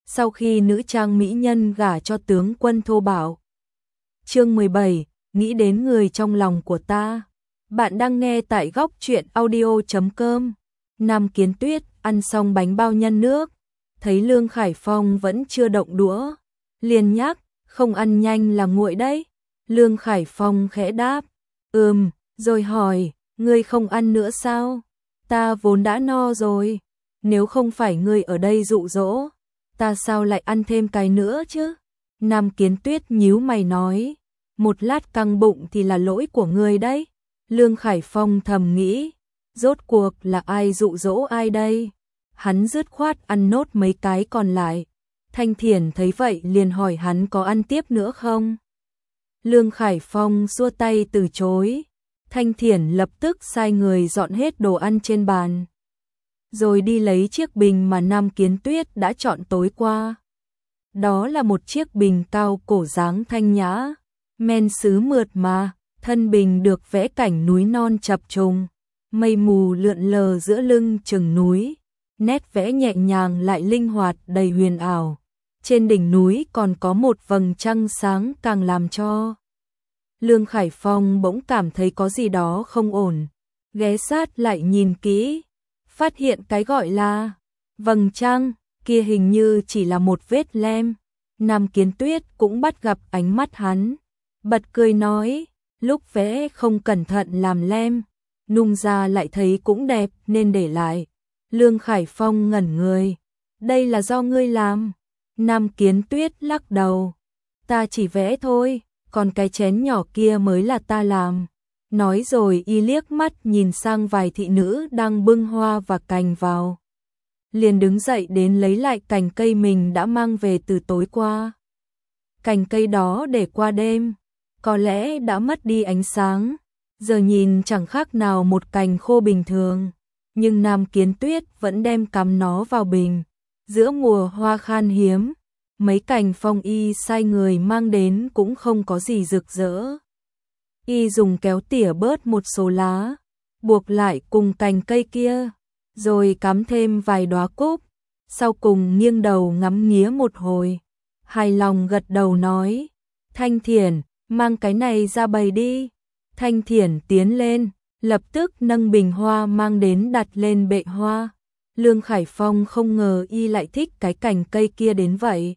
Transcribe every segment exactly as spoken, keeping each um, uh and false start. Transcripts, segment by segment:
sau khi nữ trang mỹ nhân gả cho tướng quân thô bạo. Chương mười bảy, nghĩ đến người trong lòng của ta. Bạn đang nghe tại góc truyện audio chấm com. Nam Kiến Tuyết ăn xong bánh bao nhân nước, thấy Lương Khải Phong vẫn chưa động đũa, liền nhắc, không ăn nhanh là nguội đấy. Lương Khải Phong khẽ đáp, ừm, rồi hỏi, ngươi không ăn nữa sao? Ta vốn đã no rồi, nếu không phải ngươi ở đây dụ dỗ, ta sao lại ăn thêm cái nữa chứ? Nam Kiến Tuyết nhíu mày nói, một lát căng bụng thì là lỗi của ngươi đấy. Lương Khải Phong thầm nghĩ, rốt cuộc là ai dụ dỗ ai đây? Hắn dứt khoát ăn nốt mấy cái còn lại. Thanh Thiển thấy vậy liền hỏi hắn có ăn tiếp nữa không? Lương Khải Phong xua tay từ chối. Thanh Thiển lập tức sai người dọn hết đồ ăn trên bàn, rồi đi lấy chiếc bình mà Nam Kiến Tuyết đã chọn tối qua. Đó là một chiếc bình cao cổ dáng thanh nhã, men sứ mượt mà, thân bình được vẽ cảnh núi non chập trùng, mây mù lượn lờ giữa lưng chừng núi, nét vẽ nhẹ nhàng lại linh hoạt đầy huyền ảo. Trên đỉnh núi còn có một vầng trăng sáng càng làm cho Lương Khải Phong bỗng cảm thấy có gì đó không ổn, ghé sát lại nhìn kỹ, phát hiện cái gọi là vầng trăng kia hình như chỉ là một vết lem. Nam Kiến Tuyết cũng bắt gặp ánh mắt hắn, bật cười nói, lúc vẽ không cẩn thận làm lem, nung ra lại thấy cũng đẹp nên để lại. Lương Khải Phong ngẩn người, đây là do ngươi làm? Nam Kiến Tuyết lắc đầu, ta chỉ vẽ thôi, còn cái chén nhỏ kia mới là ta làm. Nói rồi y liếc mắt nhìn sang vài thị nữ đang bưng hoa và cành vào, liền đứng dậy đến lấy lại cành cây mình đã mang về từ tối qua. Cành cây đó để qua đêm, có lẽ đã mất đi ánh sáng, giờ nhìn chẳng khác nào một cành khô bình thường, nhưng Nam Kiến Tuyết vẫn đem cắm nó vào bình. Giữa mùa hoa khan hiếm, mấy cành phong y sai người mang đến cũng không có gì rực rỡ. Y dùng kéo tỉa bớt một số lá, buộc lại cùng cành cây kia, rồi cắm thêm vài đóa cúc, sau cùng nghiêng đầu ngắm nghía một hồi, hài lòng gật đầu nói, Thanh Thiển, mang cái này ra bày đi. Thanh Thiển tiến lên, lập tức nâng bình hoa mang đến đặt lên bệ hoa. Lương Khải Phong không ngờ y lại thích cái cành cây kia đến vậy.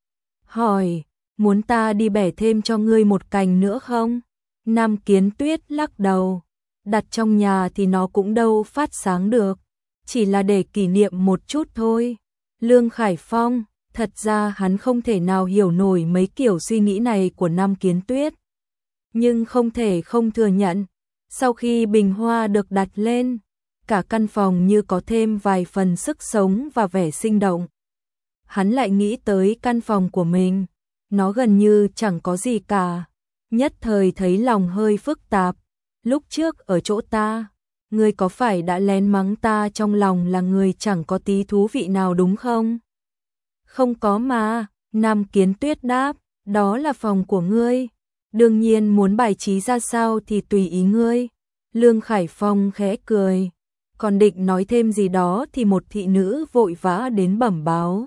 Hỏi, muốn ta đi bẻ thêm cho ngươi một cành nữa không? Nam Kiến Tuyết lắc đầu, đặt trong nhà thì nó cũng đâu phát sáng được, chỉ là để kỷ niệm một chút thôi. Lương Khải Phong, thật ra hắn không thể nào hiểu nổi mấy kiểu suy nghĩ này của Nam Kiến Tuyết, nhưng không thể không thừa nhận, sau khi bình hoa được đặt lên, cả căn phòng như có thêm vài phần sức sống và vẻ sinh động. Hắn lại nghĩ tới căn phòng của mình, nó gần như chẳng có gì cả, nhất thời thấy lòng hơi phức tạp. Lúc trước ở chỗ ta, ngươi có phải đã lén mắng ta trong lòng là người chẳng có tí thú vị nào đúng không? Không có mà, Nam Kiến Tuyết đáp, đó là phòng của ngươi, đương nhiên muốn bài trí ra sao thì tùy ý ngươi. Lương Khải Phong khẽ cười, còn định nói thêm gì đó thì một thị nữ vội vã đến bẩm báo,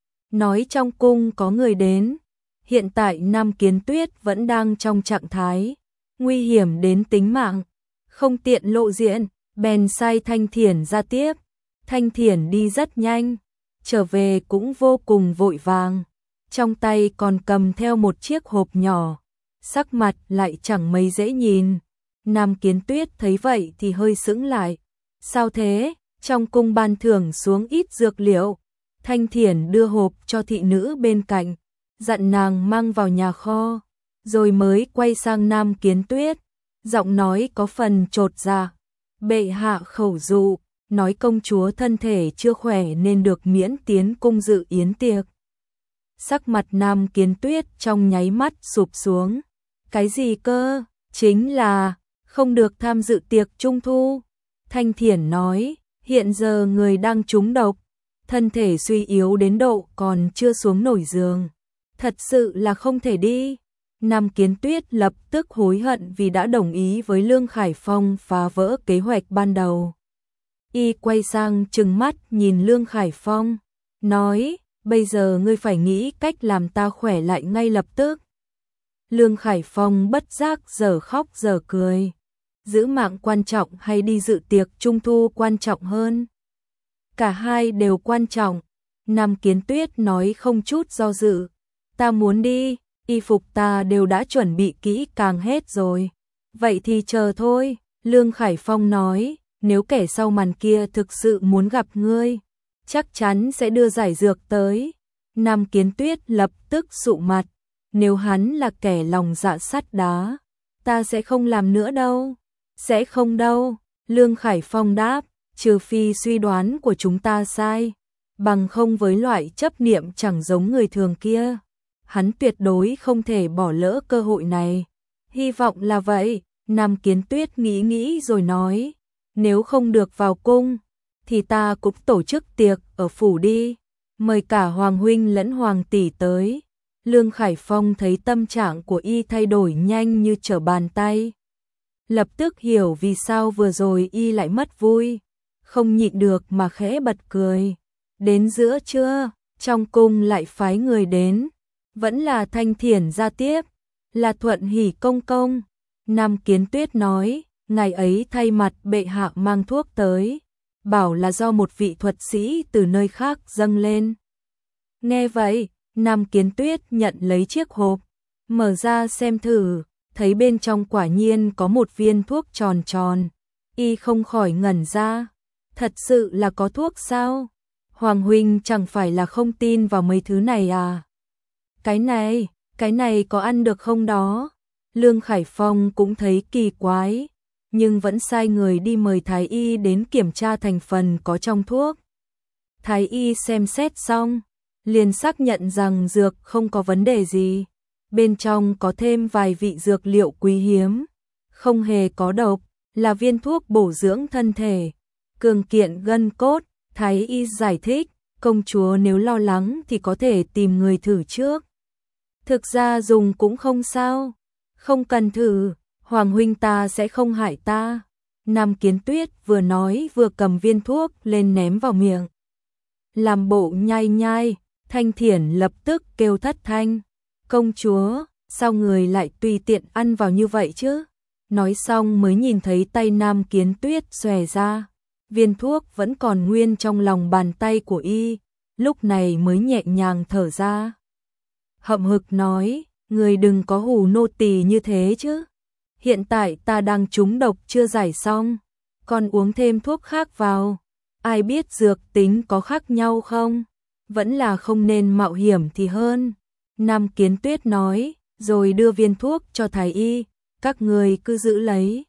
nói trong cung có người đến. Hiện tại Nam Kiến Tuyết vẫn đang trong trạng thái nguy hiểm đến tính mạng, không tiện lộ diện, bèn sai Thanh Thiển ra tiếp. Thanh Thiển đi rất nhanh, trở về cũng vô cùng vội vàng, trong tay còn cầm theo một chiếc hộp nhỏ, sắc mặt lại chẳng mấy dễ nhìn. Nam Kiến Tuyết thấy vậy thì hơi sững lại, sao thế? Trong cung ban thưởng xuống ít dược liệu. Thanh Thiển đưa hộp cho thị nữ bên cạnh, dặn nàng mang vào nhà kho, rồi mới quay sang Nam Kiến Tuyết, giọng nói có phần chột dạ, bệ hạ khẩu dụ, nói công chúa thân thể chưa khỏe nên được miễn tiến cung dự yến tiệc. Sắc mặt Nam Kiến Tuyết trong nháy mắt sụp xuống, cái gì cơ? Chính là không được tham dự tiệc trung thu. Thanh Thiển nói, hiện giờ người đang trúng độc, thân thể suy yếu đến độ còn chưa xuống nổi giường, thật sự là không thể đi. Nam Kiến Tuyết lập tức hối hận vì đã đồng ý với Lương Khải Phong phá vỡ kế hoạch ban đầu. Y quay sang trừng mắt nhìn Lương Khải Phong, nói, bây giờ ngươi phải nghĩ cách làm ta khỏe lại ngay lập tức. Lương Khải Phong bất giác giờ khóc giờ cười. Giữ mạng quan trọng hay đi dự tiệc trung thu quan trọng hơn? Cả hai đều quan trọng. Nam Kiến Tuyết nói không chút do dự. Ta muốn đi, y phục ta đều đã chuẩn bị kỹ càng hết rồi. Vậy thì chờ thôi, Lương Khải Phong nói, nếu kẻ sau màn kia thực sự muốn gặp ngươi, chắc chắn sẽ đưa giải dược tới. Nam Kiến Tuyết lập tức sụ mặt, nếu hắn là kẻ lòng dạ sắt đá, ta sẽ không làm nữa đâu. Sẽ không đâu, Lương Khải Phong đáp, trừ phi suy đoán của chúng ta sai, bằng không với loại chấp niệm chẳng giống người thường kia, hắn tuyệt đối không thể bỏ lỡ cơ hội này. Hy vọng là vậy, Nam Kiến Tuyết nghĩ nghĩ rồi nói, nếu không được vào cung, thì ta cũng tổ chức tiệc ở phủ đi, mời cả Hoàng huynh lẫn Hoàng tỷ tới. Lương Khải Phong thấy tâm trạng của y thay đổi nhanh như trở bàn tay. Lập tức hiểu vì sao vừa rồi y lại mất vui, không nhịn được mà khẽ bật cười. Đến giữa trưa, trong cung lại phái người đến, vẫn là Thanh Thiển ra tiếp, là Thuận Hỷ công công. Nam Kiến Tuyết nói, ngày ấy thay mặt bệ hạ mang thuốc tới, bảo là do một vị thuật sĩ từ nơi khác dâng lên. Nghe vậy, Nam Kiến Tuyết nhận lấy chiếc hộp, mở ra xem thử, thấy bên trong quả nhiên có một viên thuốc tròn tròn, y không khỏi ngẩn ra, thật sự là có thuốc sao? Hoàng huynh chẳng phải là không tin vào mấy thứ này à? Cái này, cái này có ăn được không đó? Lương Khải Phong cũng thấy kỳ quái, nhưng vẫn sai người đi mời Thái y đến kiểm tra thành phần có trong thuốc. Thái y xem xét xong, liền xác nhận rằng dược không có vấn đề gì. Bên trong có thêm vài vị dược liệu quý hiếm, không hề có độc, là viên thuốc bổ dưỡng thân thể, cường kiện gân cốt. Thái y giải thích, công chúa nếu lo lắng thì có thể tìm người thử trước. Thực ra dùng cũng không sao, không cần thử, Hoàng huynh ta sẽ không hại ta. Nam Kiến Tuyết vừa nói vừa cầm viên thuốc lên ném vào miệng. Làm bộ nhai nhai, Thanh Thiển lập tức kêu thất thanh. Công chúa, sao người lại tùy tiện ăn vào như vậy chứ? Nói xong mới nhìn thấy tay Nam Kiến Tuyết xòe ra. Viên thuốc vẫn còn nguyên trong lòng bàn tay của y, lúc này mới nhẹ nhàng thở ra. Hậm hực nói, người đừng có hù nô tỳ như thế chứ. Hiện tại ta đang trúng độc chưa giải xong, còn uống thêm thuốc khác vào. Ai biết dược tính có khác nhau không? Vẫn là không nên mạo hiểm thì hơn. Nam Kiến Tuyết nói, rồi đưa viên thuốc cho Thái y, các người cứ giữ lấy.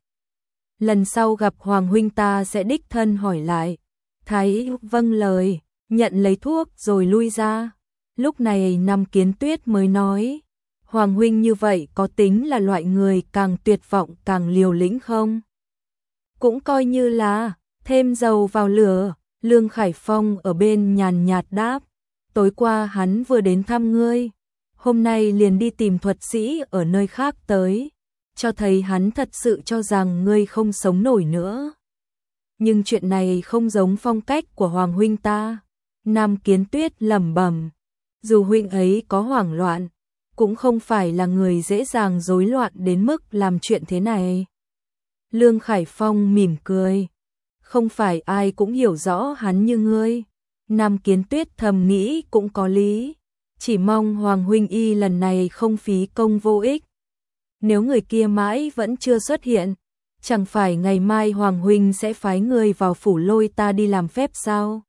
Lần sau gặp Hoàng huynh ta sẽ đích thân hỏi lại. Thái y vâng lời, nhận lấy thuốc rồi lui ra. Lúc này Nam Kiến Tuyết mới nói, Hoàng huynh như vậy có tính là loại người càng tuyệt vọng càng liều lĩnh không? Cũng coi như là thêm dầu vào lửa. Lương Khải Phong ở bên nhàn nhạt đáp, tối qua hắn vừa đến thăm ngươi, hôm nay liền đi tìm thuật sĩ ở nơi khác tới, cho thấy hắn thật sự cho rằng ngươi không sống nổi nữa. Nhưng chuyện này không giống phong cách của Hoàng huynh ta. Nam Kiến Tuyết lẩm bẩm, dù huynh ấy có hoảng loạn, cũng không phải là người dễ dàng rối loạn đến mức làm chuyện thế này. Lương Khải Phong mỉm cười, không phải ai cũng hiểu rõ hắn như ngươi. Nam Kiến Tuyết thầm nghĩ cũng có lý, chỉ mong Hoàng huynh y lần này không phí công vô ích. Nếu người kia mãi vẫn chưa xuất hiện, chẳng phải ngày mai Hoàng huynh sẽ phái người vào phủ lôi ta đi làm phép sao?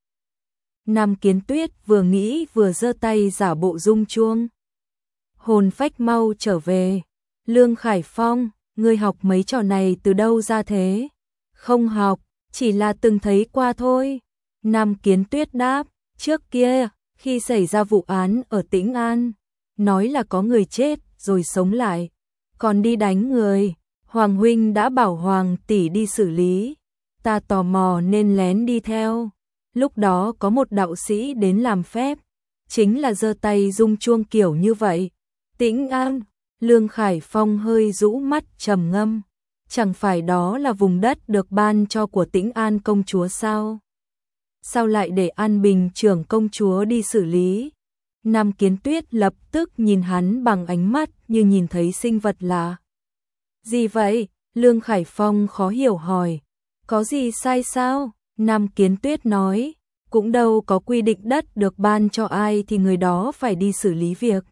Nam Kiến Tuyết vừa nghĩ vừa giơ tay giả bộ rung chuông. Hồn phách mau trở về. Lương Khải Phong, ngươi học mấy trò này từ đâu ra thế? Không học, chỉ là từng thấy qua thôi. Nam Kiến Tuyết đáp, trước kia, khi xảy ra vụ án ở Tĩnh An, nói là có người chết rồi sống lại, còn đi đánh người, Hoàng huynh đã bảo Hoàng tỷ đi xử lý, ta tò mò nên lén đi theo. Lúc đó có một đạo sĩ đến làm phép, chính là giơ tay rung chuông kiểu như vậy. Tĩnh An, Lương Khải Phong hơi rũ mắt trầm ngâm, chẳng phải đó là vùng đất được ban cho của Tĩnh An công chúa sao? Sao lại để An Bình trưởng công chúa đi xử lý? Nam Kiến Tuyết lập tức nhìn hắn bằng ánh mắt như nhìn thấy sinh vật lạ. Gì vậy? Lương Khải Phong khó hiểu hỏi. Có gì sai sao? Nam Kiến Tuyết nói, cũng đâu có quy định đất được ban cho ai thì người đó phải đi xử lý việc.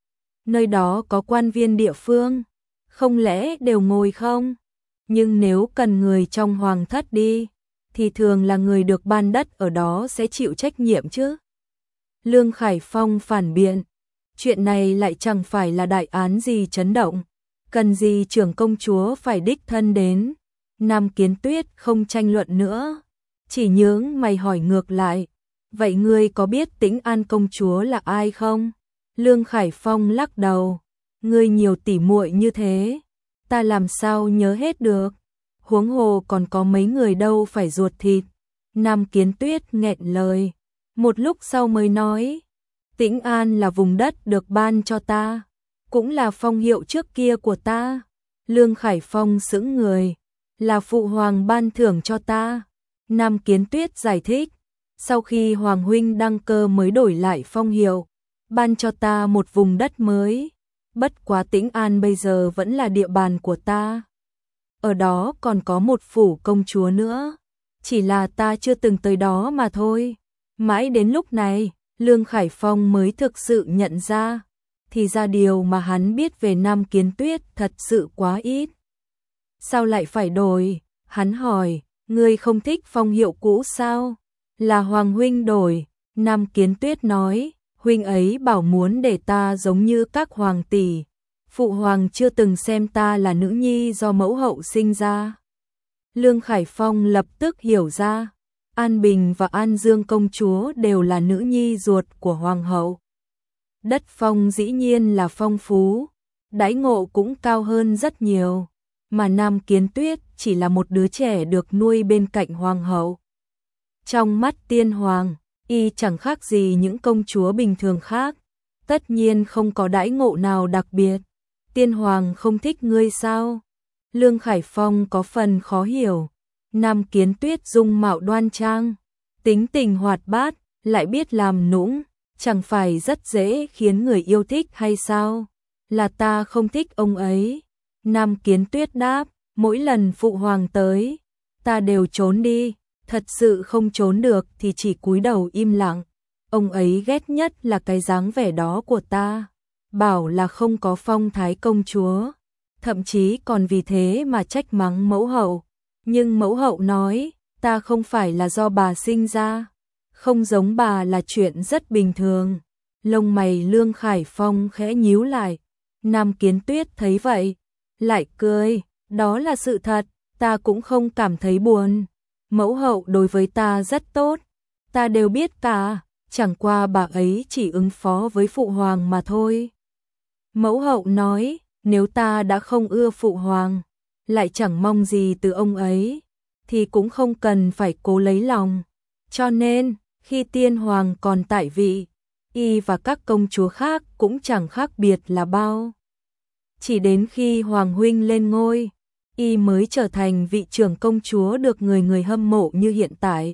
Nơi đó có quan viên địa phương, không lẽ đều ngồi không? Nhưng nếu cần người trong hoàng thất đi, thì thường là người được ban đất ở đó sẽ chịu trách nhiệm chứ. Lương Khải Phong phản biện, chuyện này lại chẳng phải là đại án gì chấn động, cần gì trưởng công chúa phải đích thân đến. Nam Kiến Tuyết không tranh luận nữa, chỉ nhướng mày hỏi ngược lại, vậy ngươi có biết Tĩnh An công chúa là ai không? Lương Khải Phong lắc đầu, ngươi nhiều tỉ muội như thế, ta làm sao nhớ hết được, huống hồ còn có mấy người đâu phải ruột thịt. Nam Kiến Tuyết nghẹn lời, một lúc sau mới nói, Tĩnh An là vùng đất được ban cho ta, cũng là phong hiệu trước kia của ta. Lương Khải Phong sững người, là phụ hoàng ban thưởng cho ta. Nam Kiến Tuyết giải thích, sau khi hoàng huynh đăng cơ mới đổi lại phong hiệu, ban cho ta một vùng đất mới. Bất quá Tĩnh An bây giờ vẫn là địa bàn của ta. Ở đó còn có một phủ công chúa nữa, chỉ là ta chưa từng tới đó mà thôi. Mãi đến lúc này, Lương Khải Phong mới thực sự nhận ra, thì ra điều mà hắn biết về Nam Kiến Tuyết thật sự quá ít. Sao lại phải đổi? Hắn hỏi, ngươi không thích phong hiệu cũ sao? Là hoàng huynh đổi. Nam Kiến Tuyết nói, huynh ấy bảo muốn để ta giống như các hoàng tỷ. Phụ hoàng chưa từng xem ta là nữ nhi do mẫu hậu sinh ra. Lương Khải Phong lập tức hiểu ra, An Bình và An Dương công chúa đều là nữ nhi ruột của hoàng hậu. Đất phong dĩ nhiên là phong phú, đãi ngộ cũng cao hơn rất nhiều, mà Nam Kiến Tuyết chỉ là một đứa trẻ được nuôi bên cạnh hoàng hậu. Trong mắt tiên hoàng, y chẳng khác gì những công chúa bình thường khác, tất nhiên không có đãi ngộ nào đặc biệt. Tiên hoàng không thích ngươi sao? Lương Khải Phong có phần khó hiểu. Nam Kiến Tuyết dung mạo đoan trang, tính tình hoạt bát, lại biết làm nũng, chẳng phải rất dễ khiến người yêu thích hay sao? Là ta không thích ông ấy. Nam Kiến Tuyết đáp, mỗi lần phụ hoàng tới, ta đều trốn đi, thật sự không trốn được thì chỉ cúi đầu im lặng. Ông ấy ghét nhất là cái dáng vẻ đó của ta, bảo là không có phong thái công chúa, thậm chí còn vì thế mà trách mắng mẫu hậu. Nhưng mẫu hậu nói, ta không phải là do bà sinh ra, không giống bà là chuyện rất bình thường. Lông mày Lương Khải Phong khẽ nhíu lại. Nam Kiến Tuyết thấy vậy, lại cười, đó là sự thật, ta cũng không cảm thấy buồn. Mẫu hậu đối với ta rất tốt, ta đều biết cả, chẳng qua bà ấy chỉ ứng phó với phụ hoàng mà thôi. Mẫu hậu nói, nếu ta đã không ưa phụ hoàng, lại chẳng mong gì từ ông ấy, thì cũng không cần phải cố lấy lòng. Cho nên, khi tiên hoàng còn tại vị, y và các công chúa khác cũng chẳng khác biệt là bao. Chỉ đến khi hoàng huynh lên ngôi, y mới trở thành vị trưởng công chúa được người người hâm mộ như hiện tại.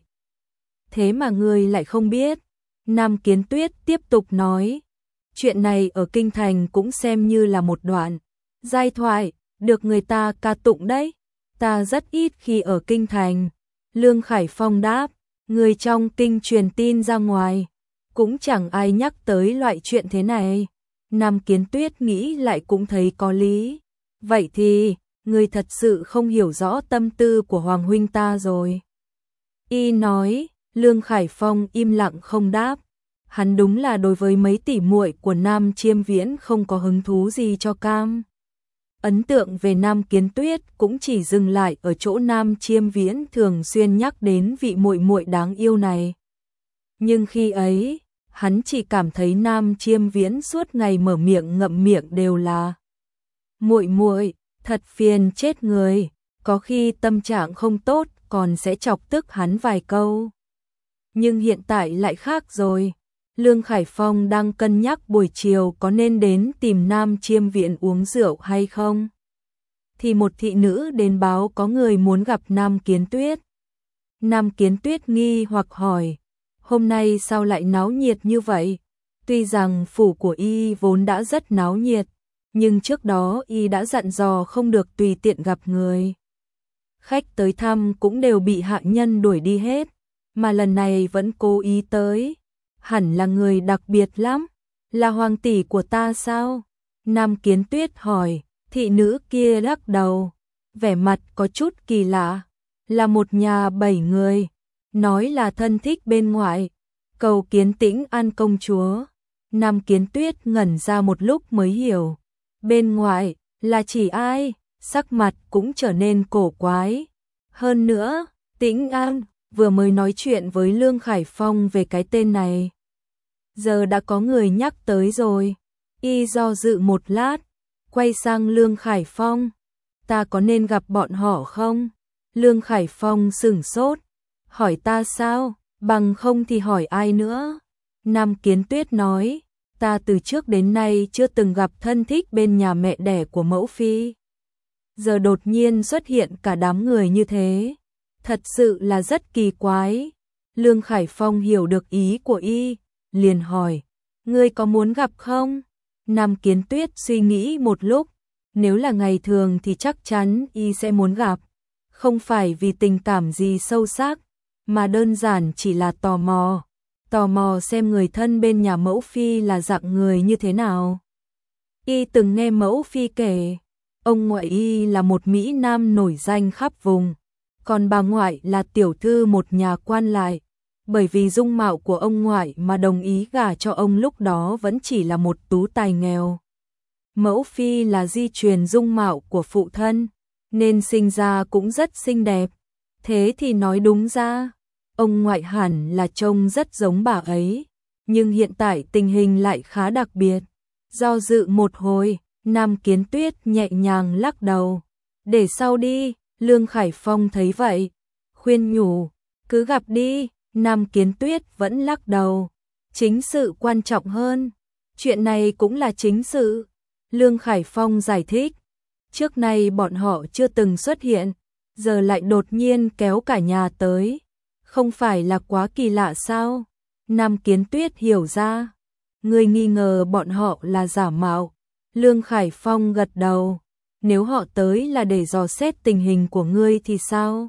Thế mà ngươi lại không biết. Nam Kiến Tuyết tiếp tục nói, chuyện này ở kinh thành cũng xem như là một đoạn giai thoại, được người ta ca tụng đấy. Ta rất ít khi ở kinh thành. Lương Khải Phong đáp, người trong kinh truyền tin ra ngoài, cũng chẳng ai nhắc tới loại chuyện thế này. Nam Kiến Tuyết nghĩ lại cũng thấy có lý. Vậy thì, người thật sự không hiểu rõ tâm tư của hoàng huynh ta rồi. Y nói, Lương Khải Phong im lặng không đáp. Hắn đúng là đối với mấy tỷ muội của Nam Chiêm Viễn không có hứng thú gì cho cam. Ấn tượng về Nam Kiến Tuyết cũng chỉ dừng lại ở chỗ Nam Chiêm Viễn thường xuyên nhắc đến vị muội muội đáng yêu này. Nhưng khi ấy, hắn chỉ cảm thấy Nam Chiêm Viễn suốt ngày mở miệng ngậm miệng đều là muội muội, thật phiền chết người, có khi tâm trạng không tốt còn sẽ chọc tức hắn vài câu. Nhưng hiện tại lại khác rồi. Lương Khải Phong đang cân nhắc buổi chiều có nên đến tìm Nam Chiêm Viễn uống rượu hay không. Thì một thị nữ đến báo có người muốn gặp Nam Kiến Tuyết. Nam Kiến Tuyết nghi hoặc hỏi, hôm nay sao lại náo nhiệt như vậy? Tuy rằng phủ của y vốn đã rất náo nhiệt, nhưng trước đó y đã dặn dò không được tùy tiện gặp người. Khách tới thăm cũng đều bị hạ nhân đuổi đi hết, mà lần này vẫn cố ý tới. Hẳn là người đặc biệt lắm, là hoàng tỷ của ta sao? Nam Kiến Tuyết hỏi, thị nữ kia lắc đầu, vẻ mặt có chút kỳ lạ, là một nhà bảy người, nói là thân thích bên ngoại, cầu kiến Tĩnh An công chúa. Nam Kiến Tuyết ngẩn ra một lúc mới hiểu, bên ngoại là chỉ ai, sắc mặt cũng trở nên cổ quái. Hơn nữa, Tĩnh An vừa mới nói chuyện với Lương Khải Phong về cái tên này. Giờ đã có người nhắc tới rồi. Y do dự một lát, quay sang Lương Khải Phong. Ta có nên gặp bọn họ không? Lương Khải Phong sửng sốt. Hỏi ta sao? Bằng không thì hỏi ai nữa? Nam Kiến Tuyết nói, ta từ trước đến nay chưa từng gặp thân thích bên nhà mẹ đẻ của mẫu phi. Giờ đột nhiên xuất hiện cả đám người như thế. Thật sự là rất kỳ quái. Lương Khải Phong hiểu được ý của y, liền hỏi, ngươi có muốn gặp không? Nam Kiến Tuyết suy nghĩ một lúc, nếu là ngày thường thì chắc chắn y sẽ muốn gặp, không phải vì tình cảm gì sâu sắc, mà đơn giản chỉ là tò mò, tò mò xem người thân bên nhà mẫu phi là dạng người như thế nào. Y từng nghe mẫu phi kể, ông ngoại y là một mỹ nam nổi danh khắp vùng, còn bà ngoại là tiểu thư một nhà quan lại. Bởi vì dung mạo của ông ngoại mà đồng ý gả cho ông lúc đó vẫn chỉ là một tú tài nghèo. Mẫu phi là di truyền dung mạo của phụ thân, nên sinh ra cũng rất xinh đẹp. Thế thì nói đúng ra, ông ngoại hẳn là trông rất giống bà ấy, nhưng hiện tại tình hình lại khá đặc biệt. Do dự một hồi, Nam Kiến Tuyết nhẹ nhàng lắc đầu. Để sau đi, Lương Khải Phong thấy vậy, khuyên nhủ, cứ gặp đi. Nam Kiến Tuyết vẫn lắc đầu, chính sự quan trọng hơn, chuyện này cũng là chính sự. Lương Khải Phong giải thích, trước nay bọn họ chưa từng xuất hiện, giờ lại đột nhiên kéo cả nhà tới, không phải là quá kỳ lạ sao? Nam Kiến Tuyết hiểu ra, người nghi ngờ bọn họ là giả mạo. Lương Khải Phong gật đầu, nếu họ tới là để dò xét tình hình của ngươi thì sao?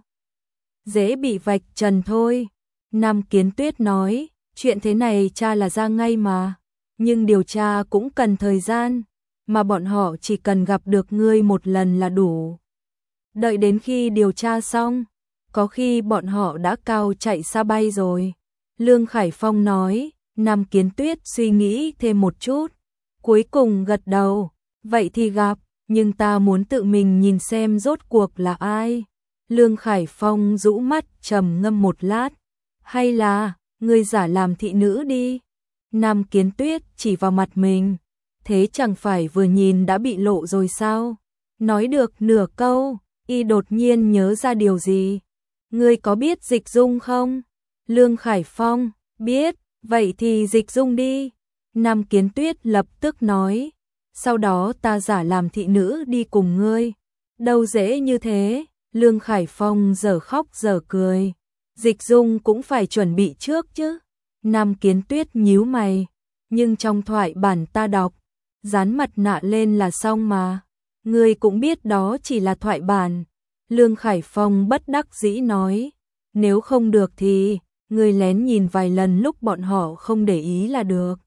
Dễ bị vạch trần thôi. Nam Kiến Tuyết nói, chuyện thế này cha là ra ngay mà, nhưng điều tra cũng cần thời gian, mà bọn họ chỉ cần gặp được ngươi một lần là đủ. Đợi đến khi điều tra xong, có khi bọn họ đã cao chạy xa bay rồi. Lương Khải Phong nói. Nam Kiến Tuyết suy nghĩ thêm một chút, cuối cùng gật đầu, vậy thì gặp, nhưng ta muốn tự mình nhìn xem rốt cuộc là ai. Lương Khải Phong rũ mắt trầm ngâm một lát, hay là, ngươi giả làm thị nữ đi. Nam Kiến Tuyết chỉ vào mặt mình, thế chẳng phải vừa nhìn đã bị lộ rồi sao? Nói được nửa câu, y đột nhiên nhớ ra điều gì. Ngươi có biết Dịch Dung không? Lương Khải Phong, biết, vậy thì Dịch Dung đi. Nam Kiến Tuyết lập tức nói, sau đó ta giả làm thị nữ đi cùng ngươi. Đâu dễ như thế. Lương Khải Phong giờ khóc giờ cười. Dịch Dung cũng phải chuẩn bị trước chứ. Nam Kiến Tuyết nhíu mày, nhưng trong thoại bản ta đọc, dán mặt nạ lên là xong mà. Ngươi cũng biết đó chỉ là thoại bản. Lương Khải Phong bất đắc dĩ nói, nếu không được thì ngươi lén nhìn vài lần lúc bọn họ không để ý là được.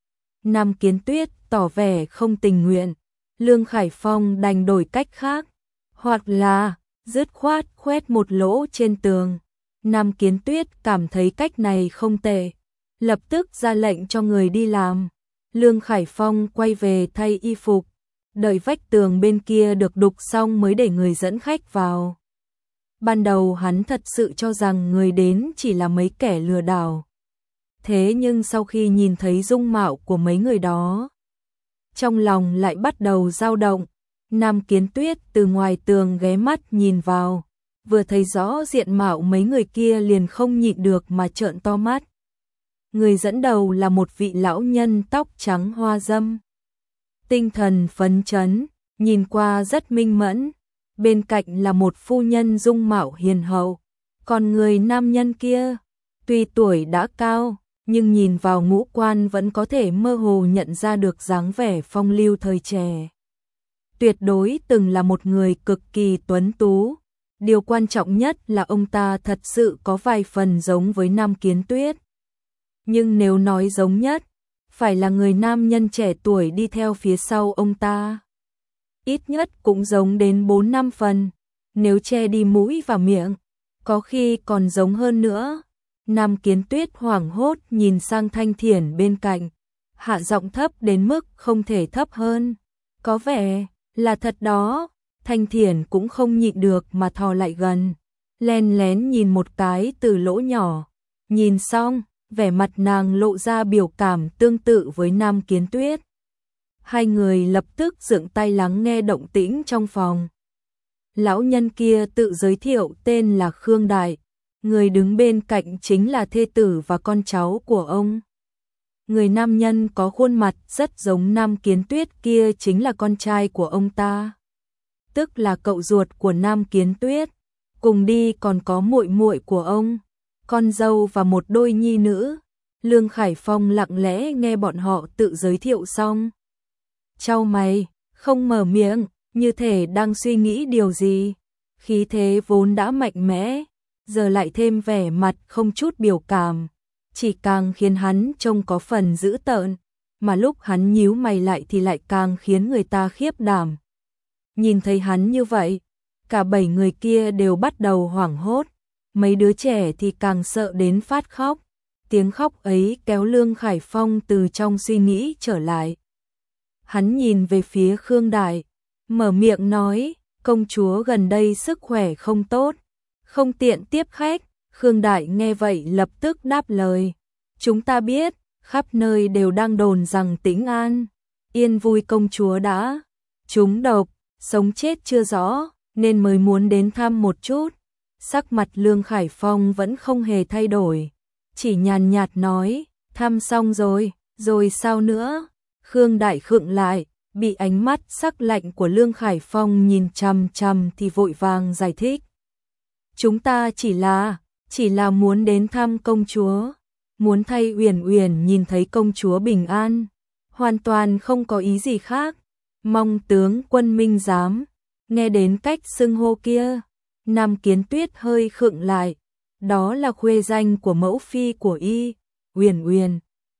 Nam Kiến Tuyết tỏ vẻ không tình nguyện. Lương Khải Phong đành đổi cách khác, hoặc là dứt khoát khoét một lỗ trên tường. Nam Kiến Tuyết cảm thấy cách này không tệ, lập tức ra lệnh cho người đi làm. Lương Khải Phong quay về thay y phục, đợi vách tường bên kia được đục xong mới để người dẫn khách vào. Ban đầu hắn thật sự cho rằng người đến chỉ là mấy kẻ lừa đảo. Thế nhưng sau khi nhìn thấy dung mạo của mấy người đó, trong lòng lại bắt đầu dao động. Nam Kiến Tuyết từ ngoài tường ghé mắt nhìn vào, vừa thấy rõ diện mạo mấy người kia liền không nhịn được mà trợn to mắt. Người dẫn đầu là một vị lão nhân tóc trắng hoa râm, tinh thần phấn chấn, nhìn qua rất minh mẫn. Bên cạnh là một phu nhân dung mạo hiền hậu, còn người nam nhân kia, tuy tuổi đã cao, nhưng nhìn vào ngũ quan vẫn có thể mơ hồ nhận ra được dáng vẻ phong lưu thời trẻ. Tuyệt đối từng là một người cực kỳ tuấn tú. Điều quan trọng nhất là ông ta thật sự có vài phần giống với Nam Kiến Tuyết. Nhưng nếu nói giống nhất, phải là người nam nhân trẻ tuổi đi theo phía sau ông ta. Ít nhất cũng giống đến bốn năm phần, nếu che đi mũi và miệng, có khi còn giống hơn nữa. Nam Kiến Tuyết hoảng hốt nhìn sang Thanh Thiển bên cạnh, hạ giọng thấp đến mức không thể thấp hơn. Có vẻ là thật đó. Thanh Thiển cũng không nhịn được mà thò lại gần, len lén nhìn một cái từ lỗ nhỏ. Nhìn xong, vẻ mặt nàng lộ ra biểu cảm tương tự với Nam Kiến Tuyết. Hai người lập tức dựng tay lắng nghe động tĩnh trong phòng. Lão nhân kia tự giới thiệu tên là Khương Đại, người đứng bên cạnh chính là thê tử và con cháu của ông. Người nam nhân có khuôn mặt rất giống Nam Kiến Tuyết kia chính là con trai của ông ta, tức là cậu ruột của Nam Kiến Tuyết. Cùng đi còn có muội muội của ông, con dâu và một đôi nhi nữ. Lương Khải Phong lặng lẽ nghe bọn họ tự giới thiệu xong, chau mày, không mở miệng, như thể đang suy nghĩ điều gì. Khí thế vốn đã mạnh mẽ, giờ lại thêm vẻ mặt không chút biểu cảm, chỉ càng khiến hắn trông có phần dữ tợn, mà lúc hắn nhíu mày lại thì lại càng khiến người ta khiếp đảm. Nhìn thấy hắn như vậy, cả bảy người kia đều bắt đầu hoảng hốt, mấy đứa trẻ thì càng sợ đến phát khóc. Tiếng khóc ấy kéo Lương Khải Phong từ trong suy nghĩ trở lại. Hắn nhìn về phía Khương Đại, mở miệng nói, công chúa gần đây sức khỏe không tốt, không tiện tiếp khách. Khương Đại nghe vậy lập tức đáp lời, chúng ta biết, khắp nơi đều đang đồn rằng Tĩnh An, Yên Vui công chúa đã trúng độc, sống chết chưa rõ, nên mới muốn đến thăm một chút. Sắc mặt Lương Khải Phong vẫn không hề thay đổi, chỉ nhàn nhạt nói, thăm xong rồi, rồi sao nữa? Khương Đại khựng lại, bị ánh mắt sắc lạnh của Lương Khải Phong nhìn chằm chằm thì vội vàng giải thích. Chúng ta chỉ là, chỉ là muốn đến thăm công chúa, muốn thay Uyển Uyển nhìn thấy công chúa bình an, hoàn toàn không có ý gì khác. Mong tướng quân minh giám. Nghe đến cách xưng hô kia, Nam Kiến Tuyết hơi khựng lại, đó là khuê danh của mẫu phi của y, Uyển Uyển.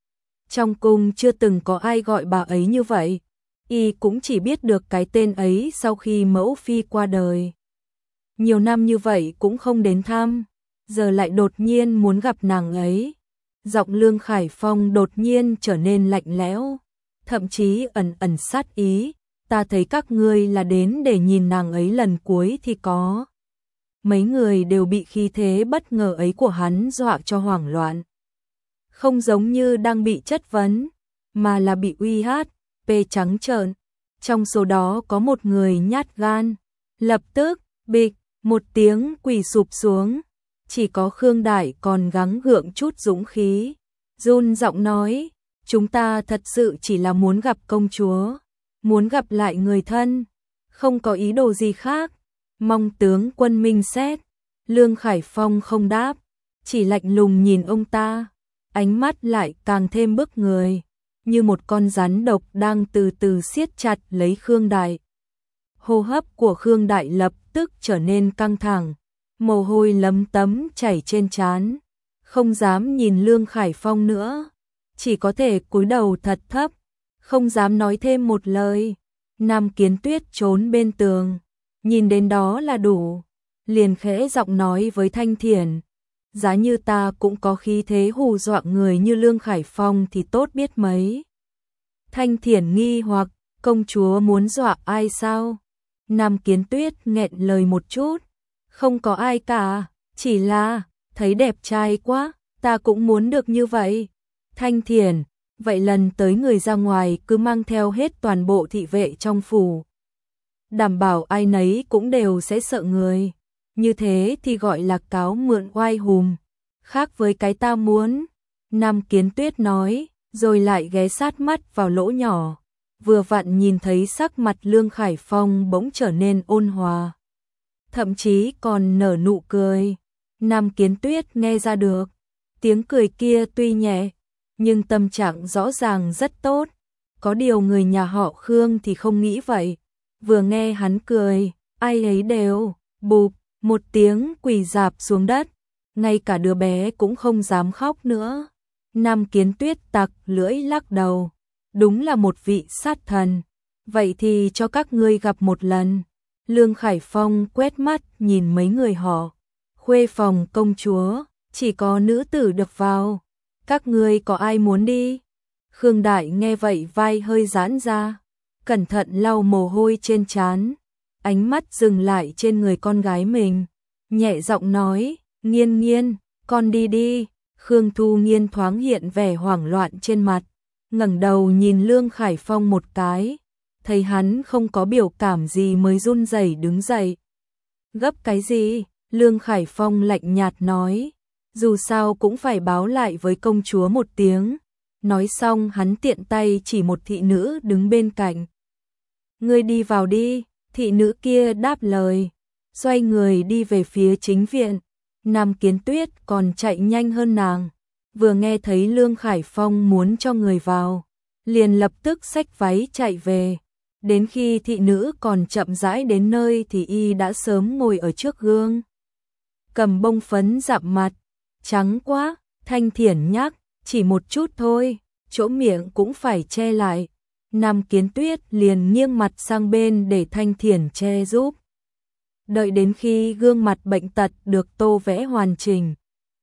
Trong cung chưa từng có ai gọi bà ấy như vậy, y cũng chỉ biết được cái tên ấy sau khi mẫu phi qua đời. Nhiều năm như vậy cũng không đến thăm, giờ lại đột nhiên muốn gặp nàng ấy. Giọng Lương Khải Phong đột nhiên trở nên lạnh lẽo, thậm chí ẩn ẩn sát ý. Ta thấy các ngươi là đến để nhìn nàng ấy lần cuối thì có. Mấy người đều bị khí thế bất ngờ ấy của hắn dọa cho hoảng loạn. Không giống như đang bị chất vấn, mà là bị uy hát, pê trắng trợn. Trong số đó có một người nhát gan, lập tức, bịch, một tiếng quỳ sụp xuống. Chỉ có Khương Đại còn gắng gượng chút dũng khí, run giọng nói, chúng ta thật sự chỉ là muốn gặp công chúa, muốn gặp lại người thân, không có ý đồ gì khác, mong tướng quân minh xét. Lương Khải Phong không đáp, chỉ lạnh lùng nhìn ông ta, ánh mắt lại càng thêm bức người, như một con rắn độc đang từ từ siết chặt lấy Khương Đại. Hô hấp của Khương Đại lập tức trở nên căng thẳng, mồ hôi lấm tấm chảy trên trán, không dám nhìn Lương Khải Phong nữa, chỉ có thể cúi đầu thật thấp, không dám nói thêm một lời. Nam Kiến Tuyết trốn bên tường, nhìn đến đó là đủ, liền khẽ giọng nói với Thanh Thiển, giá như ta cũng có khí thế hù dọa người như Lương Khải Phong thì tốt biết mấy. Thanh Thiển nghi hoặc, công chúa muốn dọa ai sao? Nam Kiến Tuyết nghẹn lời một chút, không có ai cả, chỉ là, thấy đẹp trai quá, ta cũng muốn được như vậy. Thanh Thiển, vậy lần tới người ra ngoài cứ mang theo hết toàn bộ thị vệ trong phủ, đảm bảo ai nấy cũng đều sẽ sợ người, như thế thì gọi là cáo mượn oai hùm, khác với cái ta muốn. Nam Kiến Tuyết nói, rồi lại ghé sát mắt vào lỗ nhỏ, vừa vặn nhìn thấy sắc mặt Lương Khải Phong bỗng trở nên ôn hòa, thậm chí còn nở nụ cười. Nam Kiến Tuyết nghe ra được, tiếng cười kia tuy nhẹ, nhưng tâm trạng rõ ràng rất tốt. Có điều người nhà họ Khương thì không nghĩ vậy. Vừa nghe hắn cười, ai ấy đều bụp một tiếng quỳ rạp xuống đất, ngay cả đứa bé cũng không dám khóc nữa. Nam Kiến Tuyết tặc lưỡi lắc đầu, đúng là một vị sát thần. Vậy thì cho các ngươi gặp một lần. Lương Khải Phong quét mắt nhìn mấy người họ. Khuê phòng công chúa, chỉ có nữ tử được vào. Các ngươi có ai muốn đi? Khương Đại nghe vậy vai hơi giãn ra, cẩn thận lau mồ hôi trên trán, ánh mắt dừng lại trên người con gái mình, nhẹ giọng nói, Nghiên Nghiên, con đi đi. Khương Thu Nghiên thoáng hiện vẻ hoảng loạn trên mặt, ngẩng đầu nhìn Lương Khải Phong một cái, thấy hắn không có biểu cảm gì mới run rẩy đứng dậy. Gấp cái gì? Lương Khải Phong lạnh nhạt nói, dù sao cũng phải báo lại với công chúa một tiếng. Nói xong hắn tiện tay chỉ một thị nữ đứng bên cạnh. Ngươi đi vào đi, thị nữ kia đáp lời, xoay người đi về phía chính viện. Nam Kiến Tuyết còn chạy nhanh hơn nàng, vừa nghe thấy Lương Khải Phong muốn cho người vào, liền lập tức xách váy chạy về. Đến khi thị nữ còn chậm rãi đến nơi thì y đã sớm ngồi ở trước gương, cầm bông phấn dặm mặt, trắng quá. Thanh Thiển nhắc, chỉ một chút thôi, chỗ miệng cũng phải che lại. Nam Kiến Tuyết liền nghiêng mặt sang bên để Thanh Thiển che giúp. Đợi đến khi gương mặt bệnh tật được tô vẽ hoàn chỉnh,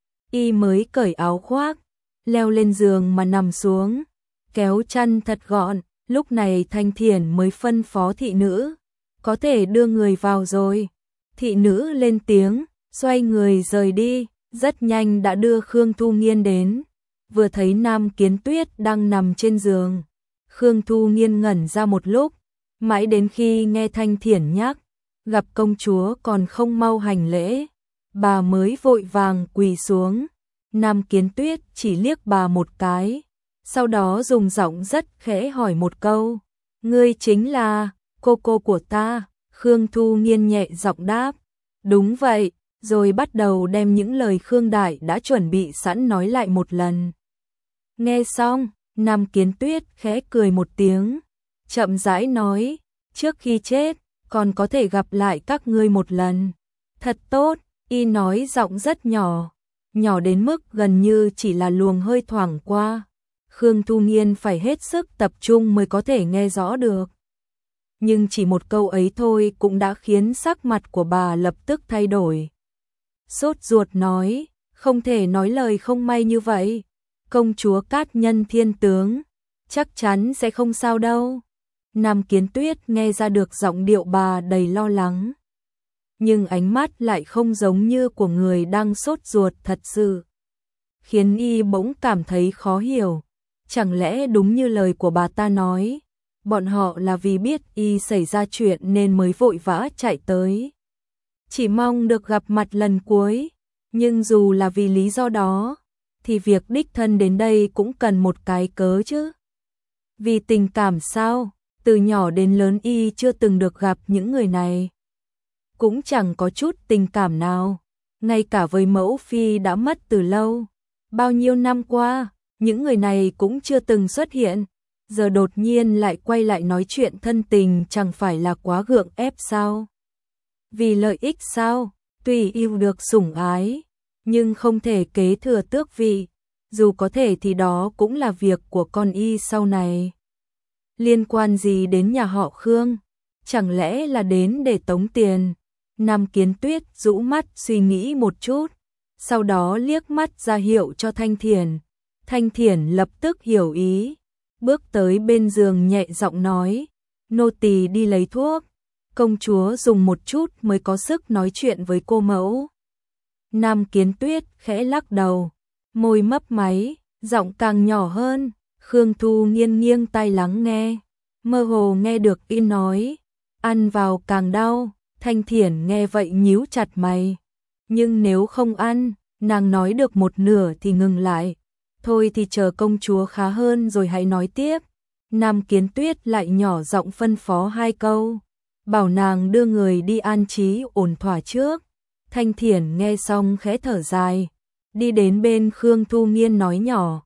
y mới cởi áo khoác, leo lên giường mà nằm xuống, kéo chăn thật gọn. Lúc này Thanh Thiển mới phân phó thị nữ, có thể đưa người vào rồi. Thị nữ lên tiếng, xoay người rời đi, rất nhanh đã đưa Khương Thu Nghiên đến. Vừa thấy Nam Kiến Tuyết đang nằm trên giường, Khương Thu Nghiên ngẩn ra một lúc, mãi đến khi nghe Thanh Thiển nhắc, gặp công chúa còn không mau hành lễ, bà mới vội vàng quỳ xuống. Nam Kiến Tuyết chỉ liếc bà một cái, sau đó dùng giọng rất khẽ hỏi một câu, ngươi chính là cô cô của ta? Khương Thu Nghiên nhẹ giọng đáp, đúng vậy, rồi bắt đầu đem những lời Khương Đại đã chuẩn bị sẵn nói lại một lần. Nghe xong, Nam Kiến Tuyết khẽ cười một tiếng, chậm rãi nói, trước khi chết, còn có thể gặp lại các ngươi một lần. Thật tốt, y nói giọng rất nhỏ, nhỏ đến mức gần như chỉ là luồng hơi thoảng qua. Khương Thu Nghiên phải hết sức tập trung mới có thể nghe rõ được. Nhưng chỉ một câu ấy thôi cũng đã khiến sắc mặt của bà lập tức thay đổi. Sốt ruột nói, không thể nói lời không may như vậy. Công chúa Cát Nhân Thiên Tướng, chắc chắn sẽ không sao đâu. Nam Kiến Tuyết nghe ra được giọng điệu bà đầy lo lắng, nhưng ánh mắt lại không giống như của người đang sốt ruột thật sự, khiến y bỗng cảm thấy khó hiểu. Chẳng lẽ đúng như lời của bà ta nói, bọn họ là vì biết y xảy ra chuyện nên mới vội vã chạy tới, chỉ mong được gặp mặt lần cuối. Nhưng dù là vì lý do đó, thì việc đích thân đến đây cũng cần một cái cớ chứ. Vì tình cảm sao? Từ nhỏ đến lớn y chưa từng được gặp những người này, cũng chẳng có chút tình cảm nào. Ngay cả với mẫu phi đã mất từ lâu, bao nhiêu năm qua, những người này cũng chưa từng xuất hiện. Giờ đột nhiên lại quay lại nói chuyện thân tình, chẳng phải là quá gượng ép sao? Vì lợi ích sao? Tuy yêu được sủng ái, nhưng không thể kế thừa tước vị. Dù có thể thì đó cũng là việc của con y sau này. Liên quan gì đến nhà họ Khương? Chẳng lẽ là đến để tống tiền? Nam Kiến Tuyết rũ mắt suy nghĩ một chút, sau đó liếc mắt ra hiệu cho Thanh Thiển. Thanh Thiển lập tức hiểu ý, bước tới bên giường nhẹ giọng nói, nô tỳ đi lấy thuốc. Công chúa dùng một chút mới có sức nói chuyện với cô mẫu. Nam Kiến Tuyết khẽ lắc đầu, môi mấp máy, giọng càng nhỏ hơn. Khương Thu Nghiên nghiêng tai lắng nghe, mơ hồ nghe được y nói, ăn vào càng đau. Thanh Thiển nghe vậy nhíu chặt mày, nhưng nếu không ăn, nàng nói được một nửa thì ngừng lại. Thôi thì chờ công chúa khá hơn rồi hãy nói tiếp. Nam Kiến Tuyết lại nhỏ giọng phân phó hai câu, bảo nàng đưa người đi an trí ổn thỏa trước. Thanh Thiển nghe xong khẽ thở dài, đi đến bên Khương Thu Nghiên nói nhỏ,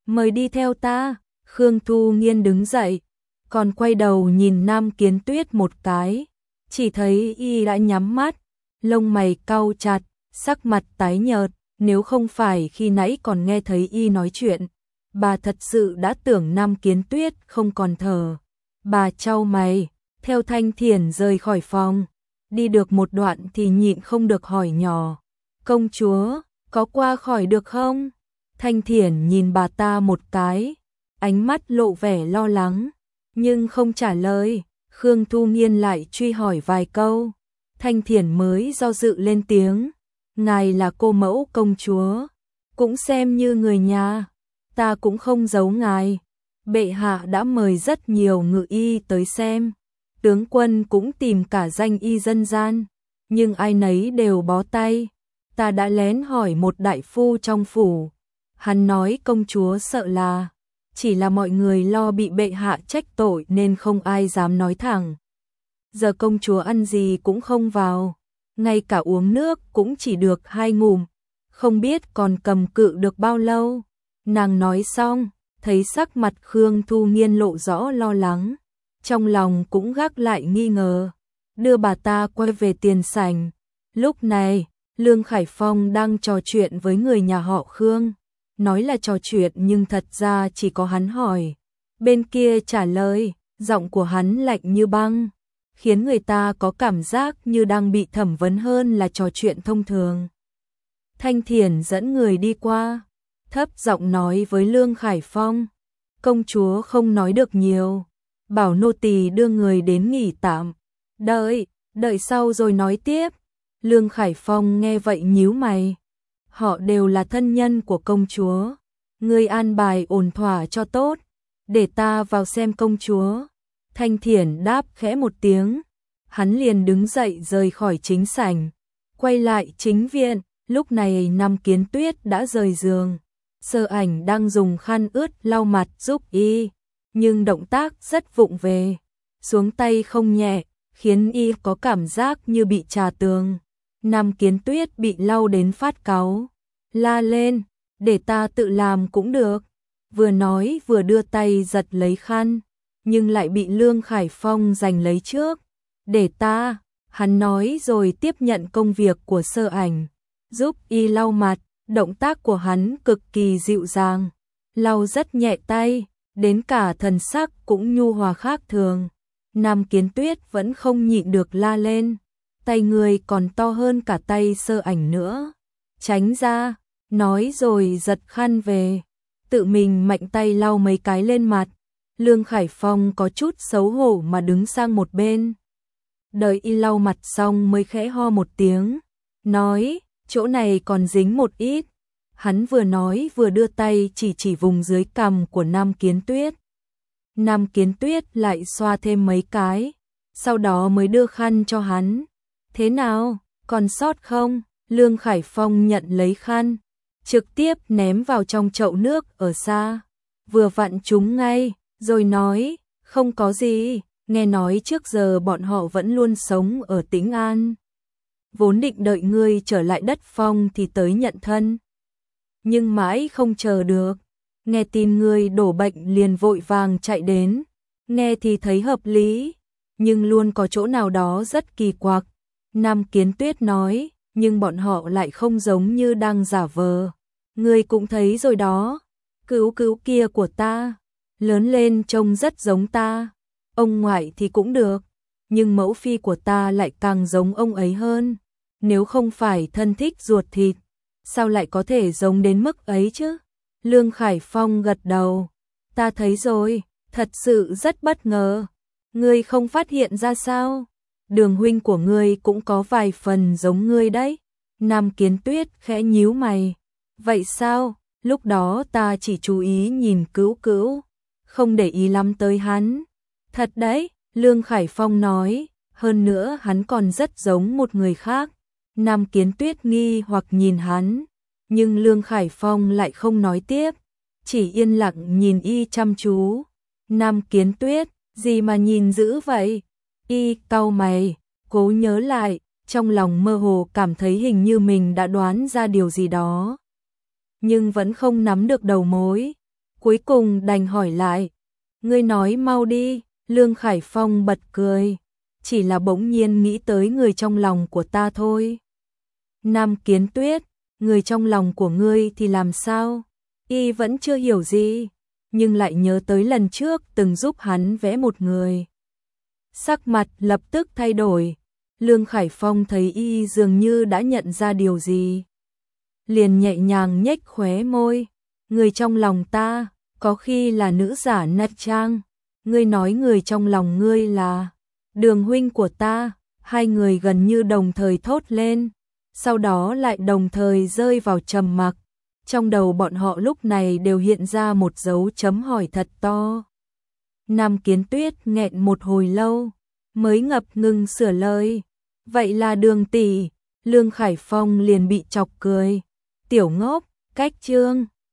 mời đi theo ta. Khương Thu Nghiên đứng dậy, còn quay đầu nhìn Nam Kiến Tuyết một cái, chỉ thấy y đã nhắm mắt, lông mày cau chặt, sắc mặt tái nhợt, nếu không phải khi nãy còn nghe thấy y nói chuyện, bà thật sự đã tưởng Nam Kiến Tuyết không còn thở. Bà chau mày, theo Thanh Thiển rời khỏi phòng, đi được một đoạn thì nhịn không được hỏi nhỏ, công chúa, có qua khỏi được không? Thanh Thiển nhìn bà ta một cái, ánh mắt lộ vẻ lo lắng, nhưng không trả lời. Khương Thu Nghiên lại truy hỏi vài câu, Thanh Thiển mới do dự lên tiếng, ngài là cô mẫu công chúa, cũng xem như người nhà, ta cũng không giấu ngài. Bệ hạ đã mời rất nhiều ngự y tới xem, tướng quân cũng tìm cả danh y dân gian, nhưng ai nấy đều bó tay. Ta đã lén hỏi một đại phu trong phủ, hắn nói công chúa sợ là chỉ là mọi người lo bị bệ hạ trách tội nên không ai dám nói thẳng. Giờ công chúa ăn gì cũng không vào, ngay cả uống nước cũng chỉ được hai ngụm, không biết còn cầm cự được bao lâu. Nàng nói xong, thấy sắc mặt Khương Thu Nghiên lộ rõ lo lắng, trong lòng cũng gác lại nghi ngờ, đưa bà ta quay về tiền sảnh. Lúc này, Lương Khải Phong đang trò chuyện với người nhà họ Khương, nói là trò chuyện nhưng thật ra chỉ có hắn hỏi, bên kia trả lời, giọng của hắn lạnh như băng, khiến người ta có cảm giác như đang bị thẩm vấn hơn là trò chuyện thông thường. Thanh Thiển dẫn người đi qua, thấp giọng nói với Lương Khải Phong, công chúa không nói được nhiều, bảo nô tỳ đưa người đến nghỉ tạm, đợi, đợi sau rồi nói tiếp. Lương Khải Phong nghe vậy nhíu mày, họ đều là thân nhân của công chúa, ngươi an bài ổn thỏa cho tốt, để ta vào xem công chúa. Thanh Thiển đáp khẽ một tiếng, hắn liền đứng dậy rời khỏi chính sảnh, quay lại chính viện. Lúc này Nam Kiến Tuyết đã rời giường, Sơ Ảnh đang dùng khăn ướt lau mặt giúp y, nhưng động tác rất vụng về, xuống tay không nhẹ, khiến y có cảm giác như bị trà tường. Nam Kiến Tuyết bị lau đến phát cáu, la lên, để ta tự làm cũng được. Vừa nói vừa đưa tay giật lấy khăn, nhưng lại bị Lương Khải Phong giành lấy trước. Để ta, hắn nói rồi tiếp nhận công việc của Sơ Ảnh, giúp y lau mặt. Động tác của hắn cực kỳ dịu dàng, lau rất nhẹ tay, đến cả thần sắc cũng nhu hòa khác thường. Nam Kiến Tuyết vẫn không nhịn được la lên, tay người còn to hơn cả tay Sơ Ảnh nữa, tránh ra, nói rồi giật khăn về, tự mình mạnh tay lau mấy cái lên mặt. Lương Khải Phong có chút xấu hổ mà đứng sang một bên, đợi y lau mặt xong mới khẽ ho một tiếng, nói, chỗ này còn dính một ít. Hắn vừa nói vừa đưa tay chỉ chỉ vùng dưới cằm của Nam Kiến Tuyết. Nam Kiến Tuyết lại xoa thêm mấy cái, sau đó mới đưa khăn cho hắn. Thế nào, còn sót không? Lương Khải Phong nhận lấy khăn, trực tiếp ném vào trong chậu nước ở xa, vừa vặn trúng ngay, rồi nói, không có gì, nghe nói trước giờ bọn họ vẫn luôn sống ở Tĩnh An. Vốn định đợi ngươi trở lại đất phong thì tới nhận thân, nhưng mãi không chờ được, nghe tin ngươi đổ bệnh liền vội vàng chạy đến, nghe thì thấy hợp lý, nhưng luôn có chỗ nào đó rất kỳ quặc. Nam Kiến Tuyết nói, nhưng bọn họ lại không giống như đang giả vờ, ngươi cũng thấy rồi đó, cứu cứu kia của ta, lớn lên trông rất giống ta, ông ngoại thì cũng được, nhưng mẫu phi của ta lại càng giống ông ấy hơn, nếu không phải thân thích ruột thịt, sao lại có thể giống đến mức ấy chứ? Lương Khải Phong gật đầu, ta thấy rồi, thật sự rất bất ngờ, ngươi không phát hiện ra sao? Đường huynh của ngươi cũng có vài phần giống ngươi đấy. Nam Kiến Tuyết khẽ nhíu mày, vậy sao? Lúc đó ta chỉ chú ý nhìn Cữu Cữu, không để ý lắm tới hắn. Thật đấy, Lương Khải Phong nói, hơn nữa hắn còn rất giống một người khác. Nam Kiến Tuyết nghi hoặc nhìn hắn, nhưng Lương Khải Phong lại không nói tiếp, chỉ yên lặng nhìn y chăm chú. Nam Kiến Tuyết, gì mà nhìn dữ vậy? Y cau mày, cố nhớ lại, trong lòng mơ hồ cảm thấy hình như mình đã đoán ra điều gì đó, nhưng vẫn không nắm được đầu mối. Cuối cùng đành hỏi lại, ngươi nói mau đi. Lương Khải Phong bật cười, chỉ là bỗng nhiên nghĩ tới người trong lòng của ta thôi. Nam Kiến Tuyết, người trong lòng của ngươi thì làm sao? Y vẫn chưa hiểu gì, nhưng lại nhớ tới lần trước từng giúp hắn vẽ một người. Sắc mặt lập tức thay đổi, Lương Khải Phong thấy Y dường như đã nhận ra điều gì. Liền nhẹ nhàng nhếch khóe môi, người trong lòng ta, có khi là nữ giả nát trang. Ngươi nói người trong lòng ngươi là Đường huynh của ta. Hai người gần như đồng thời thốt lên, sau đó lại đồng thời rơi vào trầm mặc. Trong đầu bọn họ lúc này đều hiện ra một dấu chấm hỏi thật to. Nam Kiến Tuyết nghẹn một hồi lâu, mới ngập ngừng sửa lời. Vậy là Đường tỷ. Lương Khải Phong liền bị chọc cười. Tiểu ngốc, cách chương.